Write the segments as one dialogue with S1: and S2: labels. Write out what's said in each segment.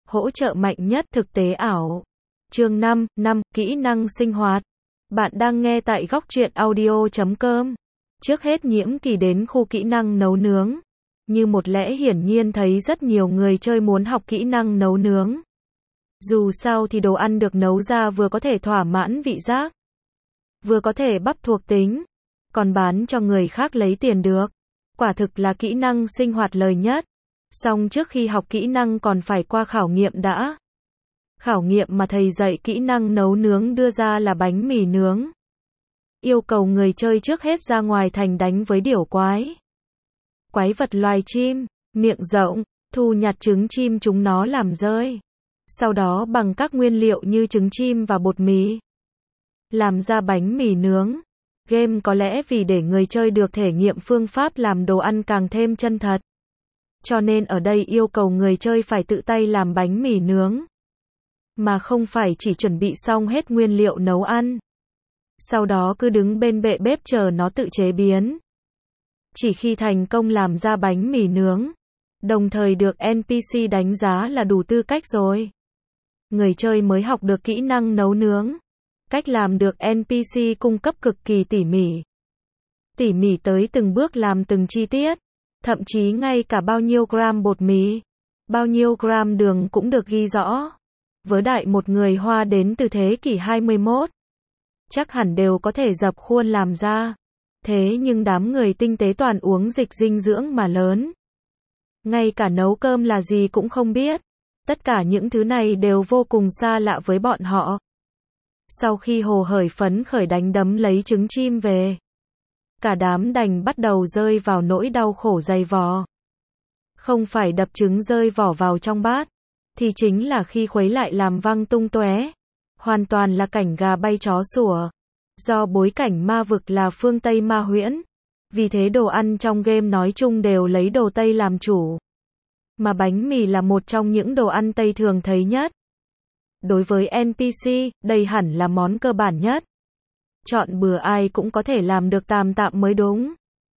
S1: Hỗ trợ mạnh nhất thực tế ảo. Chương 5, kỹ năng sinh hoạt. Bạn đang nghe tại góc truyện audio.com. Trước hết Nhiễm Kỳ đến khu kỹ năng nấu nướng. Như một lẽ hiển nhiên thấy rất nhiều người chơi muốn học kỹ năng nấu nướng. Dù sao thì đồ ăn được nấu ra vừa có thể thỏa mãn vị giác, vừa có thể bắp thuộc tính, còn bán cho người khác lấy tiền được. Quả thực là kỹ năng sinh hoạt lời nhất. Song trước khi học kỹ năng còn phải qua khảo nghiệm đã. Khảo nghiệm mà thầy dạy kỹ năng nấu nướng đưa ra là bánh mì nướng. Yêu cầu người chơi trước hết ra ngoài thành đánh với điểu quái. Quái vật loài chim, miệng rộng, thu nhặt trứng chim chúng nó làm rơi. Sau đó bằng các nguyên liệu như trứng chim và bột mì, làm ra bánh mì nướng. Game có lẽ vì để người chơi được thể nghiệm phương pháp làm đồ ăn càng thêm chân thật, cho nên ở đây yêu cầu người chơi phải tự tay làm bánh mì nướng, mà không phải chỉ chuẩn bị xong hết nguyên liệu nấu ăn, sau đó cứ đứng bên bệ bếp chờ nó tự chế biến. Chỉ khi thành công làm ra bánh mì nướng, đồng thời được NPC đánh giá là đủ tư cách rồi, người chơi mới học được kỹ năng nấu nướng. Cách làm được NPC cung cấp cực kỳ tỉ mỉ. Tỉ mỉ tới từng bước làm từng chi tiết. Thậm chí ngay cả bao nhiêu gram bột mì, bao nhiêu gram đường cũng được ghi rõ. Với đại một người Hoa đến từ thế kỷ 21, chắc hẳn đều có thể dập khuôn làm ra. Thế nhưng đám người tinh tế toàn uống dịch dinh dưỡng mà lớn. Ngay cả nấu cơm là gì cũng không biết. Tất cả những thứ này đều vô cùng xa lạ với bọn họ. Sau khi hồ hởi phấn khởi đánh đấm lấy trứng chim về, cả đám đành bắt đầu rơi vào nỗi đau khổ dày vò. Không phải đập trứng rơi vỏ vào trong bát, thì chính là khi khuấy lại làm văng tung tóe. Hoàn toàn là cảnh gà bay chó sủa. Do bối cảnh ma vực là phương Tây ma huyễn, vì thế đồ ăn trong game nói chung đều lấy đồ Tây làm chủ. Mà bánh mì là một trong những đồ ăn Tây thường thấy nhất. Đối với NPC, đây hẳn là món cơ bản nhất. Chọn bừa ai cũng có thể làm được tạm tạm mới đúng.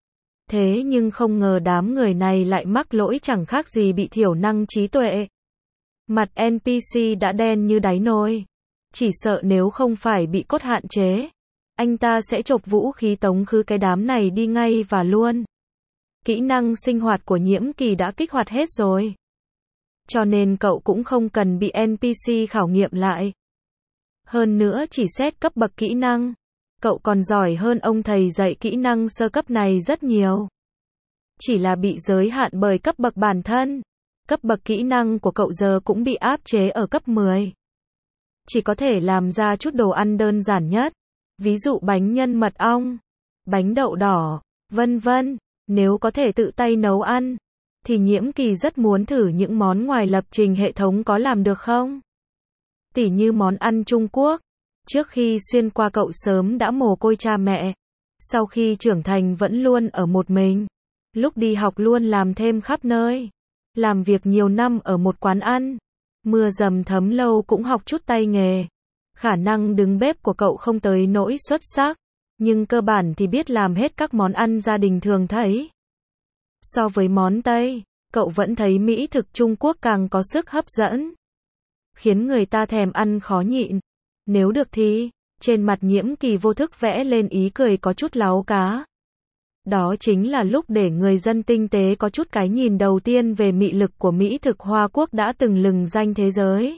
S1: Thế nhưng không ngờ đám người này lại mắc lỗi chẳng khác gì bị thiểu năng trí tuệ. Mặt NPC đã đen như đáy nồi. Chỉ sợ nếu không phải bị cốt hạn chế, anh ta sẽ chộp vũ khí tống khứ cái đám này đi ngay và luôn. Kỹ năng sinh hoạt của Nhiễm Kỳ đã kích hoạt hết rồi, cho nên cậu cũng không cần bị NPC khảo nghiệm lại. Hơn nữa chỉ xét cấp bậc kỹ năng, cậu còn giỏi hơn ông thầy dạy kỹ năng sơ cấp này rất nhiều. Chỉ là bị giới hạn bởi cấp bậc bản thân. Cấp bậc kỹ năng của cậu giờ cũng bị áp chế ở cấp 10. Chỉ có thể làm ra chút đồ ăn đơn giản nhất. Ví dụ bánh nhân mật ong, bánh đậu đỏ, vân vân. Nếu có thể tự tay nấu ăn, thì Nhiễm Kỳ rất muốn thử những món ngoài lập trình hệ thống có làm được không? Tỉ như món ăn Trung Quốc. Trước khi xuyên qua cậu sớm đã mồ côi cha mẹ. Sau khi trưởng thành vẫn luôn ở một mình. Lúc đi học luôn làm thêm khắp nơi. Làm việc nhiều năm ở một quán ăn. Mưa dầm thấm lâu cũng học chút tay nghề. Khả năng đứng bếp của cậu không tới nỗi xuất sắc, nhưng cơ bản thì biết làm hết các món ăn gia đình thường thấy. So với món Tây, cậu vẫn thấy mỹ thực Trung Quốc càng có sức hấp dẫn, khiến người ta thèm ăn khó nhịn. Nếu được thì, trên mặt Nhiễm Kỳ vô thức vẽ lên ý cười có chút láu cá. Đó chính là lúc để người dân tinh tế có chút cái nhìn đầu tiên về mị lực của mỹ thực Hoa Quốc đã từng lừng danh thế giới.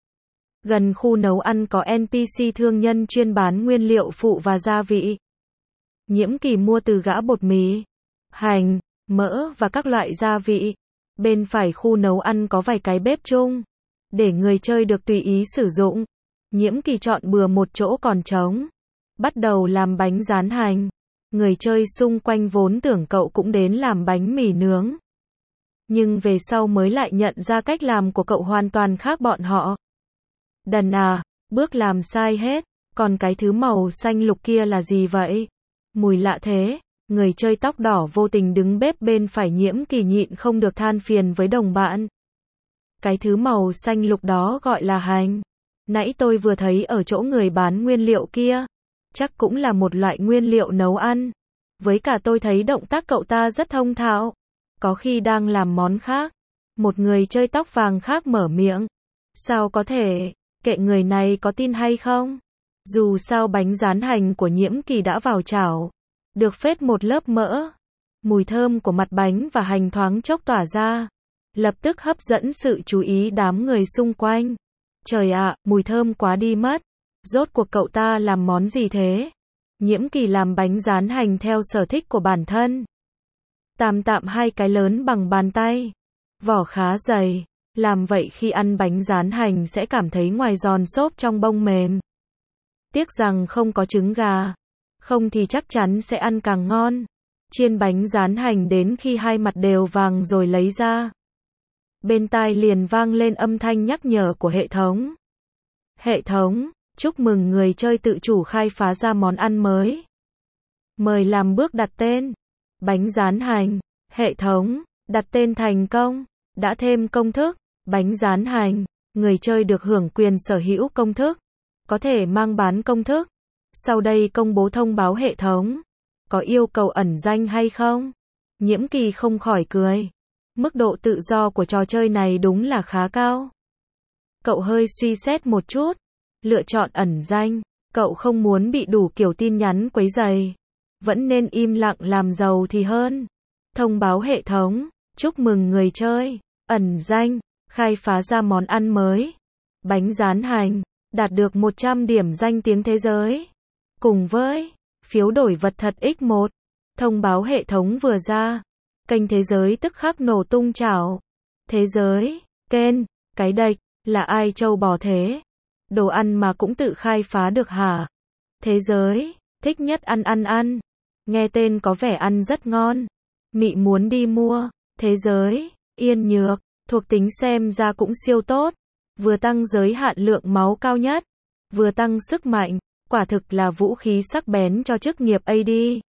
S1: Gần khu nấu ăn có NPC thương nhân chuyên bán nguyên liệu phụ và gia vị. Nhiễm Kỳ mua từ gã bột mì, hành, mỡ và các loại gia vị. Bên phải khu nấu ăn có vài cái bếp chung, để người chơi được tùy ý sử dụng. Nhiễm Kỳ chọn bừa một chỗ còn trống, bắt đầu làm bánh rán hành. Người chơi xung quanh vốn tưởng cậu cũng đến làm bánh mì nướng, nhưng về sau mới lại nhận ra cách làm của cậu hoàn toàn khác bọn họ. Đần à, bước làm sai hết. Còn cái thứ màu xanh lục kia là gì vậy? Mùi lạ thế. Người chơi tóc đỏ vô tình đứng bếp bên phải Nhiễm Kỳ nhịn không được than phiền với đồng bạn. Cái thứ màu xanh lục đó gọi là hành. Nãy tôi vừa thấy ở chỗ người bán nguyên liệu kia. Chắc cũng là một loại nguyên liệu nấu ăn. Với cả tôi thấy động tác cậu ta rất thông thạo. Có khi đang làm món khác. Một người chơi tóc vàng khác mở miệng. Sao có thể, kệ người này có tin hay không? Dù sao bánh rán hành của Nhiễm Kỳ đã vào chảo, được phết một lớp mỡ. Mùi thơm của mặt bánh và hành thoáng chốc tỏa ra, lập tức hấp dẫn sự chú ý đám người xung quanh. Trời ạ, mùi thơm quá đi mất. Rốt cuộc cậu ta làm món gì thế? Nhiễm Kỳ làm bánh rán hành theo sở thích của bản thân. Tạm hai cái lớn bằng bàn tay. Vỏ khá dày. Làm vậy khi ăn bánh rán hành sẽ cảm thấy ngoài giòn xốp trong bông mềm. Tiếc rằng không có trứng gà. Không thì chắc chắn sẽ ăn càng ngon. Chiên bánh rán hành đến khi hai mặt đều vàng rồi lấy ra. Bên tai liền vang lên âm thanh nhắc nhở của hệ thống. Hệ thống, chúc mừng người chơi tự chủ khai phá ra món ăn mới. Mời làm bước đặt tên. Bánh rán hành. Hệ thống, đặt tên thành công. Đã thêm công thức. Bánh rán hành. Người chơi được hưởng quyền sở hữu công thức. Có thể mang bán công thức. Sau đây công bố thông báo hệ thống. Có yêu cầu ẩn danh hay không? Nhiễm Kỳ không khỏi cười. Mức độ tự do của trò chơi này đúng là khá cao. Cậu hơi suy xét một chút. Lựa chọn ẩn danh. Cậu không muốn bị đủ kiểu tin nhắn quấy rầy. Vẫn nên im lặng làm giàu thì hơn. Thông báo hệ thống. Chúc mừng người chơi. Ẩn danh. Khai phá ra món ăn mới. Bánh rán hành. Đạt được 100 điểm danh tiếng thế giới. Cùng với phiếu đổi vật thật X1. Thông báo hệ thống vừa ra. Kênh thế giới tức khắc nổ tung chảo. Thế giới, kênh, cái đệch, là ai trâu bò thế? Đồ ăn mà cũng tự khai phá được hả? Thế giới, thích nhất ăn. Nghe tên có vẻ ăn rất ngon. Mị muốn đi mua. Thế giới, yên nhược, thuộc tính xem ra cũng siêu tốt. Vừa tăng giới hạn lượng máu cao nhất. Vừa tăng sức mạnh. Quả thực là vũ khí sắc bén cho chức nghiệp AD.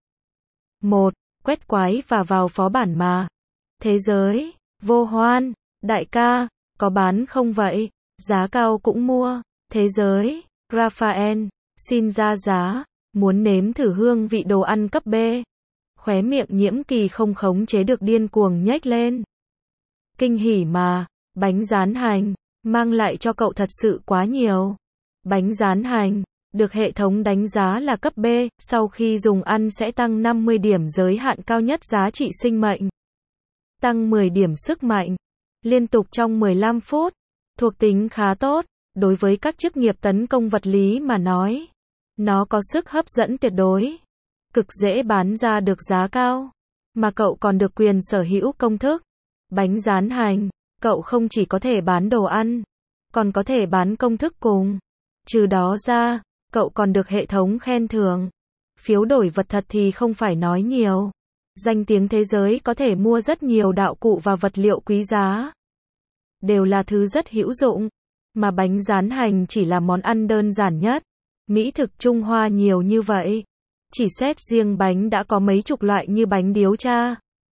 S1: 1. Quét quái và vào phó bản mà. Thế giới, vô hoan, đại ca, có bán không vậy? Giá cao cũng mua. Thế giới, Raphael, xin ra giá, muốn nếm thử hương vị đồ ăn cấp B. Khóe miệng Nhiễm Kỳ không khống chế được điên cuồng nhếch lên. Kinh hỉ mà, bánh rán hành, mang lại cho cậu thật sự quá nhiều. Bánh rán hành, được hệ thống đánh giá là cấp B, sau khi dùng ăn sẽ tăng 50 điểm giới hạn cao nhất giá trị sinh mệnh. Tăng 10 điểm sức mạnh. Liên tục trong 15 phút. Thuộc tính khá tốt, đối với các chức nghiệp tấn công vật lý mà nói. Nó có sức hấp dẫn tuyệt đối. Cực dễ bán ra được giá cao. Mà cậu còn được quyền sở hữu công thức. Bánh rán hành, cậu không chỉ có thể bán đồ ăn, còn có thể bán công thức cùng. Trừ đó ra, cậu còn được hệ thống khen thưởng. Phiếu đổi vật thật thì không phải nói nhiều. Danh tiếng thế giới có thể mua rất nhiều đạo cụ và vật liệu quý giá. Đều là thứ rất hữu dụng. Mà bánh rán hành chỉ là món ăn đơn giản nhất. Mỹ thực Trung Hoa nhiều như vậy. Chỉ xét riêng bánh đã có mấy chục loại như bánh điếu cha,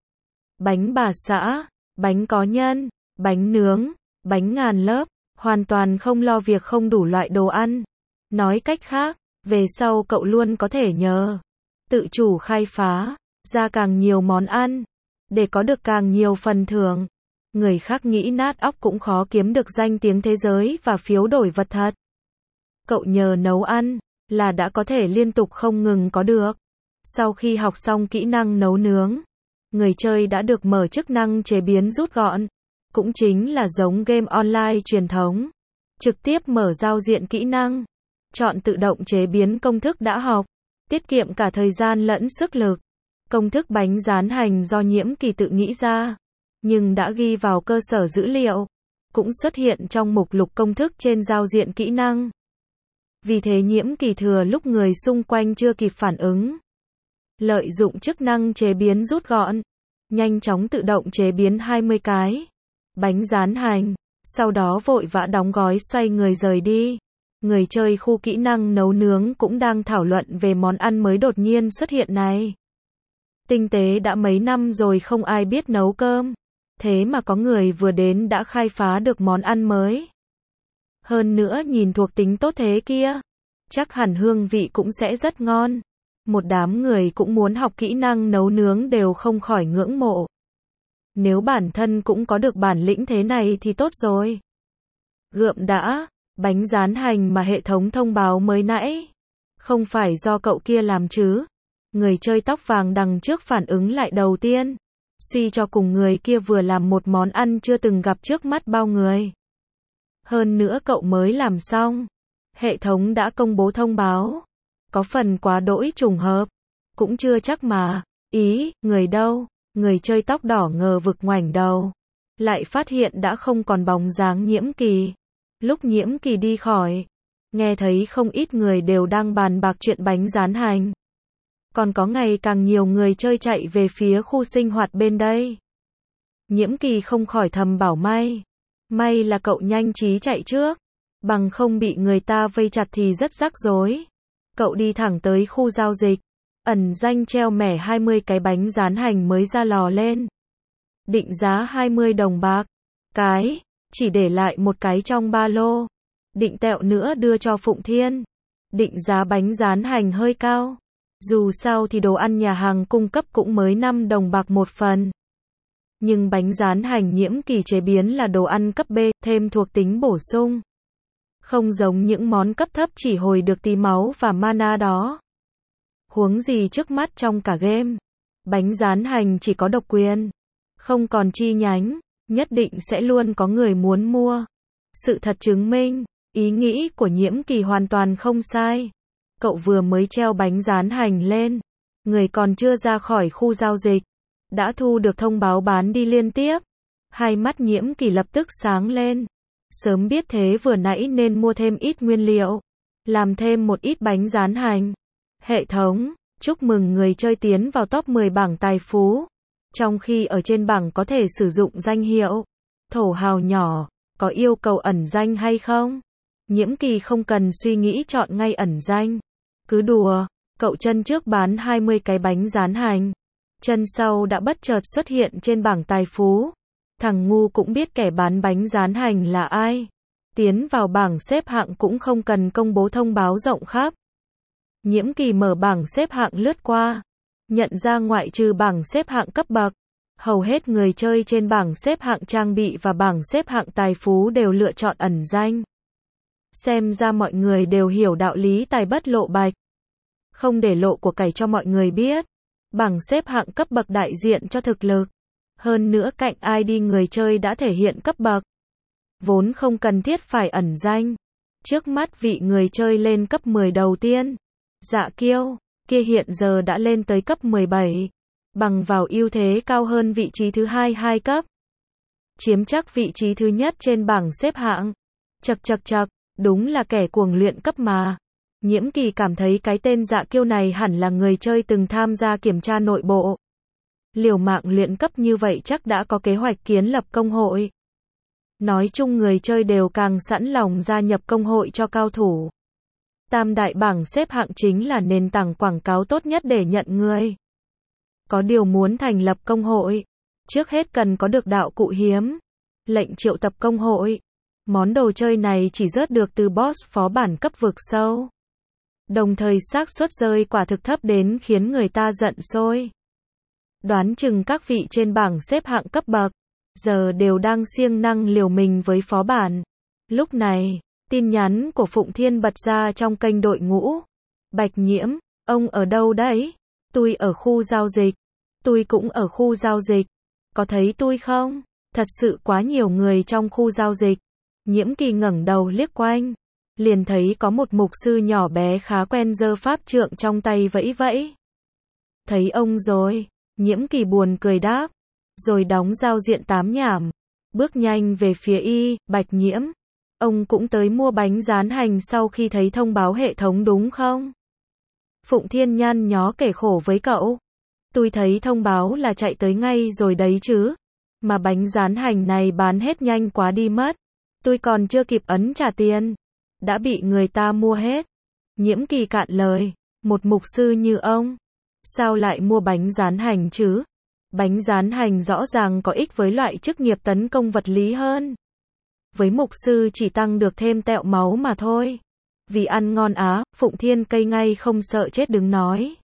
S1: bánh bà xã, bánh có nhân, bánh nướng, bánh ngàn lớp. Hoàn toàn không lo việc không đủ loại đồ ăn. Nói cách khác, về sau cậu luôn có thể nhờ tự chủ khai phá ra càng nhiều món ăn, để có được càng nhiều phần thưởng. Người khác nghĩ nát óc cũng khó kiếm được danh tiếng thế giới và phiếu đổi vật thật. Cậu nhờ nấu ăn, là đã có thể liên tục không ngừng có được. Sau khi học xong kỹ năng nấu nướng, người chơi đã được mở chức năng chế biến rút gọn. Cũng chính là giống game online truyền thống. Trực tiếp mở giao diện kỹ năng. Chọn tự động chế biến công thức đã học. Tiết kiệm cả thời gian lẫn sức lực. Công thức bánh rán hành do Nhiễm Kỳ tự nghĩ ra, nhưng đã ghi vào cơ sở dữ liệu. Cũng xuất hiện trong mục lục công thức trên giao diện kỹ năng. Vì thế Nhiễm Kỳ thừa lúc người xung quanh chưa kịp phản ứng. Lợi dụng chức năng chế biến rút gọn. Nhanh chóng tự động chế biến 20 cái bánh rán hành. Sau đó vội vã đóng gói xoay người rời đi. Người chơi khu kỹ năng nấu nướng cũng đang thảo luận về món ăn mới đột nhiên xuất hiện này. Tinh tế đã mấy năm rồi không ai biết nấu cơm. Thế mà có người vừa đến đã khai phá được món ăn mới. Hơn nữa nhìn thuộc tính tốt thế kia. Chắc hẳn hương vị cũng sẽ rất ngon. Một đám người cũng muốn học kỹ năng nấu nướng đều không khỏi ngưỡng mộ. Nếu bản thân cũng có được bản lĩnh thế này thì tốt rồi. Gượm đã, bánh rán hành mà hệ thống thông báo mới nãy. Không phải do cậu kia làm chứ? Người chơi tóc vàng đằng trước phản ứng lại đầu tiên. Suy cho cùng người kia vừa làm một món ăn chưa từng gặp trước mắt bao người. Hơn nữa cậu mới làm xong. Hệ thống đã công bố thông báo. Có phần quá đỗi trùng hợp. Cũng chưa chắc mà. Ý, người đâu? Người chơi tóc đỏ ngờ vực ngoảnh đầu. Lại phát hiện đã không còn bóng dáng Nhiễm Kỳ. Lúc Nhiễm Kỳ đi khỏi, nghe thấy không ít người đều đang bàn bạc chuyện bánh rán hành. Còn có ngày càng nhiều người chơi chạy về phía khu sinh hoạt bên đây. Nhiễm Kỳ không khỏi thầm bảo may là cậu nhanh trí chạy trước, bằng không bị người ta vây chặt thì rất rắc rối. Cậu đi thẳng tới khu giao dịch, ẩn danh treo mẻ 20 cái bánh rán hành mới ra lò lên. Định giá 20 đồng bạc. Cái, chỉ để lại một cái trong ba lô. Định tẹo nữa đưa cho Phụng Thiên. Định giá bánh rán hành hơi cao. Dù sao thì đồ ăn nhà hàng cung cấp cũng mới 5 đồng bạc một phần. Nhưng bánh rán hành Nhiễm Kỳ chế biến là đồ ăn cấp B, thêm thuộc tính bổ sung. Không giống những món cấp thấp chỉ hồi được tí máu và mana đó. Huống gì trước mắt trong cả game. Bánh rán hành chỉ có độc quyền. Không còn chi nhánh, nhất định sẽ luôn có người muốn mua. Sự thật chứng minh, ý nghĩ của Nhiễm Kỳ hoàn toàn không sai. Cậu vừa mới treo bánh rán hành lên, người còn chưa ra khỏi khu giao dịch, đã thu được thông báo bán đi liên tiếp. Hai mắt Nhiễm Kỳ lập tức sáng lên. Sớm biết thế vừa nãy nên mua thêm ít nguyên liệu, làm thêm một ít bánh rán hành. Hệ thống, chúc mừng người chơi tiến vào top 10 bảng tài phú. Trong khi ở trên bảng có thể sử dụng danh hiệu thổ hào nhỏ, có yêu cầu ẩn danh hay không? Nhiễm Kỳ không cần suy nghĩ chọn ngay ẩn danh. Cứ đùa, cậu chân trước bán 20 cái bánh rán hành. Chân sau đã bất chợt xuất hiện trên bảng tài phú. Thằng ngu cũng biết kẻ bán bánh rán hành là ai. Tiến vào bảng xếp hạng cũng không cần công bố thông báo rộng khắp. Nhiễm Kỳ mở bảng xếp hạng lướt qua. Nhận ra ngoại trừ bảng xếp hạng cấp bậc, hầu hết người chơi trên bảng xếp hạng trang bị và bảng xếp hạng tài phú đều lựa chọn ẩn danh. Xem ra mọi người đều hiểu đạo lý tài bất lộ bạch. Không để lộ của cải cho mọi người biết. Bảng xếp hạng cấp bậc đại diện cho thực lực. Hơn nữa cạnh ID người chơi đã thể hiện cấp bậc. Vốn không cần thiết phải ẩn danh. Trước mắt vị người chơi lên cấp 10 đầu tiên, Dạ Kiêu, kia hiện giờ đã lên tới cấp 17. Bằng vào ưu thế cao hơn vị trí thứ 2 cấp. Chiếm chắc vị trí thứ nhất trên bảng xếp hạng. Chậc, đúng là kẻ cuồng luyện cấp mà. Nhiễm Kỳ cảm thấy cái tên Dạ Kiêu này hẳn là người chơi từng tham gia kiểm tra nội bộ. Liều mạng luyện cấp như vậy chắc đã có kế hoạch kiến lập công hội. Nói chung người chơi đều càng sẵn lòng gia nhập công hội cho cao thủ. Tam đại bảng xếp hạng chính là nền tảng quảng cáo tốt nhất để nhận người. Có điều muốn thành lập công hội, trước hết cần có được đạo cụ hiếm. Lệnh triệu tập công hội. Món đồ chơi này chỉ rớt được từ boss phó bản cấp vực sâu. Đồng thời xác suất rơi quả thực thấp đến khiến người ta giận sôi. Đoán chừng các vị trên bảng xếp hạng cấp bậc giờ đều đang siêng năng liều mình với phó bản. Lúc này, tin nhắn của Phụng Thiên bật ra trong kênh đội ngũ. Bạch Nhiễm, ông ở đâu đấy? Tôi ở khu giao dịch. Tôi cũng ở khu giao dịch. Có thấy tôi không? Thật sự quá nhiều người trong khu giao dịch. Nhiễm Kỳ ngẩng đầu liếc quanh, liền thấy có một mục sư nhỏ bé khá quen giơ pháp trượng trong tay vẫy vẫy. Thấy ông rồi, Nhiễm Kỳ buồn cười đáp, rồi đóng giao diện tám nhảm, bước nhanh về phía Bạch Nhiễm. Ông cũng tới mua bánh rán hành sau khi thấy thông báo hệ thống đúng không? Phụng Thiên nhăn nhó kể khổ với cậu. Tôi thấy thông báo là chạy tới ngay rồi đấy chứ. Mà bánh rán hành này bán hết nhanh quá đi mất. Tôi còn chưa kịp ấn trả tiền. Đã bị người ta mua hết. Nhiễm Kỳ cạn lời. Một mục sư như ông. Sao lại mua bánh rán hành chứ? Bánh rán hành rõ ràng có ích với loại chức nghiệp tấn công vật lý hơn. Với mục sư chỉ tăng được thêm tẹo máu mà thôi. Vì ăn ngon á, Phụng Thiên cây ngay không sợ chết đứng nói.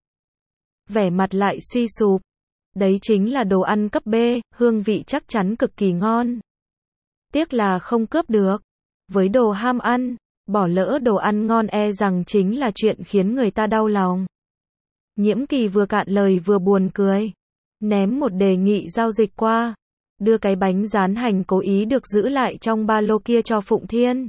S1: Vẻ mặt lại suy sụp. Đấy chính là đồ ăn cấp B, hương vị chắc chắn cực kỳ ngon. Tiếc là không cướp được. Với đồ ham ăn, bỏ lỡ đồ ăn ngon e rằng chính là chuyện khiến người ta đau lòng. Nhiễm Kỳ vừa cạn lời vừa buồn cười. Ném một đề nghị giao dịch qua. Đưa cái bánh rán hành cố ý được giữ lại trong ba lô kia cho Phụng Thiên.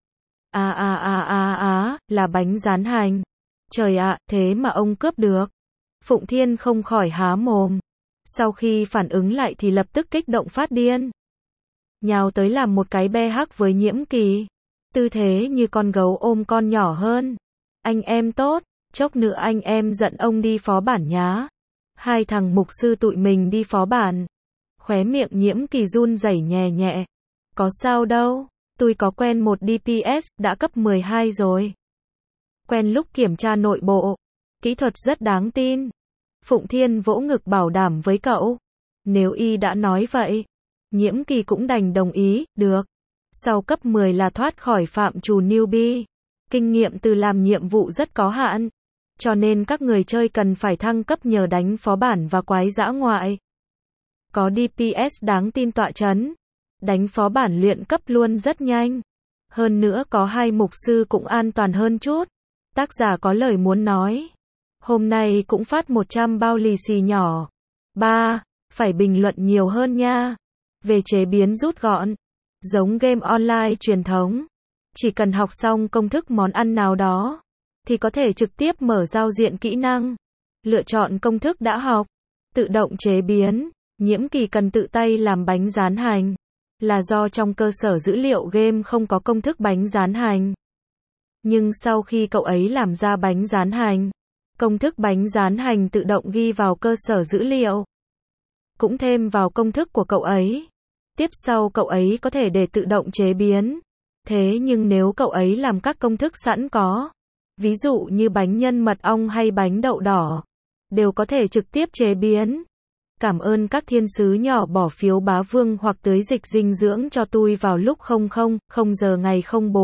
S1: Là bánh rán hành. Trời ạ, thế mà ông cướp được. Phụng Thiên không khỏi há mồm. Sau khi phản ứng lại thì lập tức kích động phát điên. Nhào tới làm một cái be hắc với Nhiễm Kỳ. Tư thế như con gấu ôm con nhỏ hơn. Anh em tốt, chốc nữa anh em dẫn ông đi phó bản nhá. Hai thằng mục sư tụi mình đi phó bản. Khóe miệng Nhiễm Kỳ run rẩy nhẹ nhẹ. Có sao đâu, tôi có quen một DPS, đã cấp 12 rồi. Quen lúc kiểm tra nội bộ. Kỹ thuật rất đáng tin. Phụng Thiên vỗ ngực bảo đảm với cậu. Nếu y đã nói vậy, Nhiễm Kỳ cũng đành đồng ý, được. Sau cấp 10 là thoát khỏi phạm trù newbie. Kinh nghiệm từ làm nhiệm vụ rất có hạn. Cho nên các người chơi cần phải thăng cấp nhờ đánh phó bản và quái dã ngoại. Có DPS đáng tin tọa chấn. Đánh phó bản luyện cấp luôn rất nhanh. Hơn nữa có hai mục sư cũng an toàn hơn chút. Tác giả có lời muốn nói. Hôm nay cũng phát 100 bao lì xì nhỏ. 3. Phải bình luận nhiều hơn nha. Về chế biến rút gọn. Giống game online truyền thống. Chỉ cần học xong công thức món ăn nào đó, thì có thể trực tiếp mở giao diện kỹ năng. Lựa chọn công thức đã học. Tự động chế biến. Nhiễm Kỳ cần tự tay làm bánh rán hành. Là do trong cơ sở dữ liệu game không có công thức bánh rán hành. Nhưng sau khi cậu ấy làm ra bánh rán hành, công thức bánh rán hành tự động ghi vào cơ sở dữ liệu. Cũng thêm vào công thức của cậu ấy. Tiếp sau cậu ấy có thể để tự động chế biến. Thế nhưng nếu cậu ấy làm các công thức sẵn có, ví dụ như bánh nhân mật ong hay bánh đậu đỏ, đều có thể trực tiếp chế biến. Cảm ơn các thiên sứ nhỏ bỏ phiếu bá vương hoặc tưới dịch dinh dưỡng cho tôi vào lúc 00:00 ngày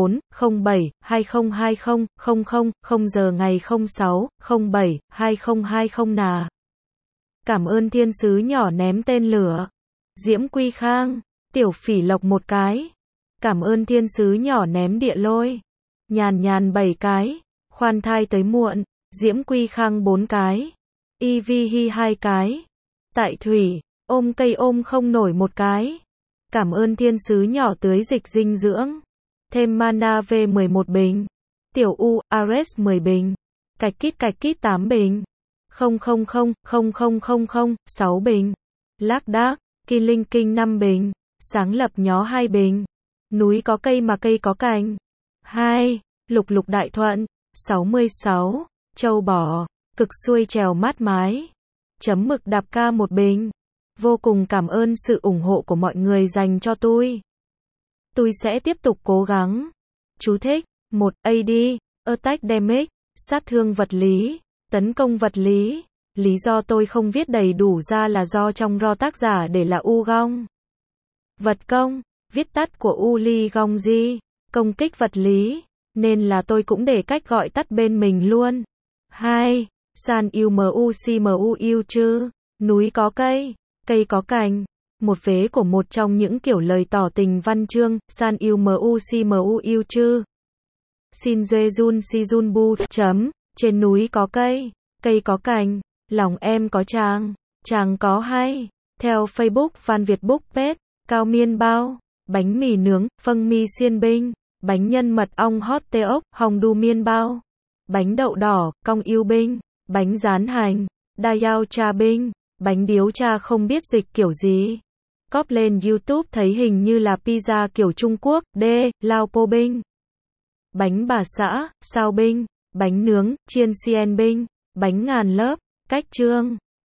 S1: 04/07/2020 00:00 ngày 06/07/2020 nà. Cảm ơn thiên sứ nhỏ ném tên lửa. Diễm Quy Khang, Tiểu Phỉ Lộc 1 cái. Cảm ơn thiên sứ nhỏ ném địa lôi. Nhàn nhàn 7 cái. Khoan thai tới muộn. Diễm Quy Khang 4 cái. EVH 2 cái. Tại Thủy, ôm cây ôm không nổi 1 cái. Cảm ơn thiên sứ nhỏ tưới dịch dinh dưỡng. Thêm mana V11 bình. Tiểu U, Ares 10 bình. Cạch kít 8 bình. 6 bình. Lác đác, Killing King 5 bình. Sáng lập nhó 2 bình. Núi có cây mà cây có cành. 2. Lục lục đại thuận. 66. Châu bò. Cực xuôi trèo mát mái. Chấm mực đạp ca 1 bình. Vô cùng cảm ơn sự ủng hộ của mọi người dành cho tôi. Tôi sẽ tiếp tục cố gắng. Chú thích. 1. AD. Attack damage. Sát thương vật lý. Tấn công vật lý. Lý do tôi không viết đầy đủ ra là do trong RO tác giả để là U Gong. Vật công. Viết tắt của U Ly Gong Di. Công kích vật lý. Nên là tôi cũng để cách gọi tắt bên mình luôn. 2. San yêu mu yêu chư. Núi có cây. Cây có cành. Một vế của một trong những kiểu lời tỏ tình văn chương. San yêu mu yêu chư. Xin Duê Jun Si Jun Bu. Trên núi có cây. Cây có cành. Lòng em có chàng. Chàng có hay. Theo Facebook Phan Việt Book Page. Cao miên bao. Bánh mì nướng. Phâng mi xiên binh. Bánh nhân mật ong hot tê ốc. Hồng đu miên bao. Bánh đậu đỏ. Cong yêu binh. Bánh rán hành. Đa yao cha binh. Bánh điếu cha không biết dịch kiểu gì. Cóp lên YouTube thấy hình như là pizza kiểu Trung Quốc. D. Lao po binh. Bánh bà xã. Sao binh. Bánh nướng. Chiên xiên binh. Bánh ngàn lớp. Cách trương.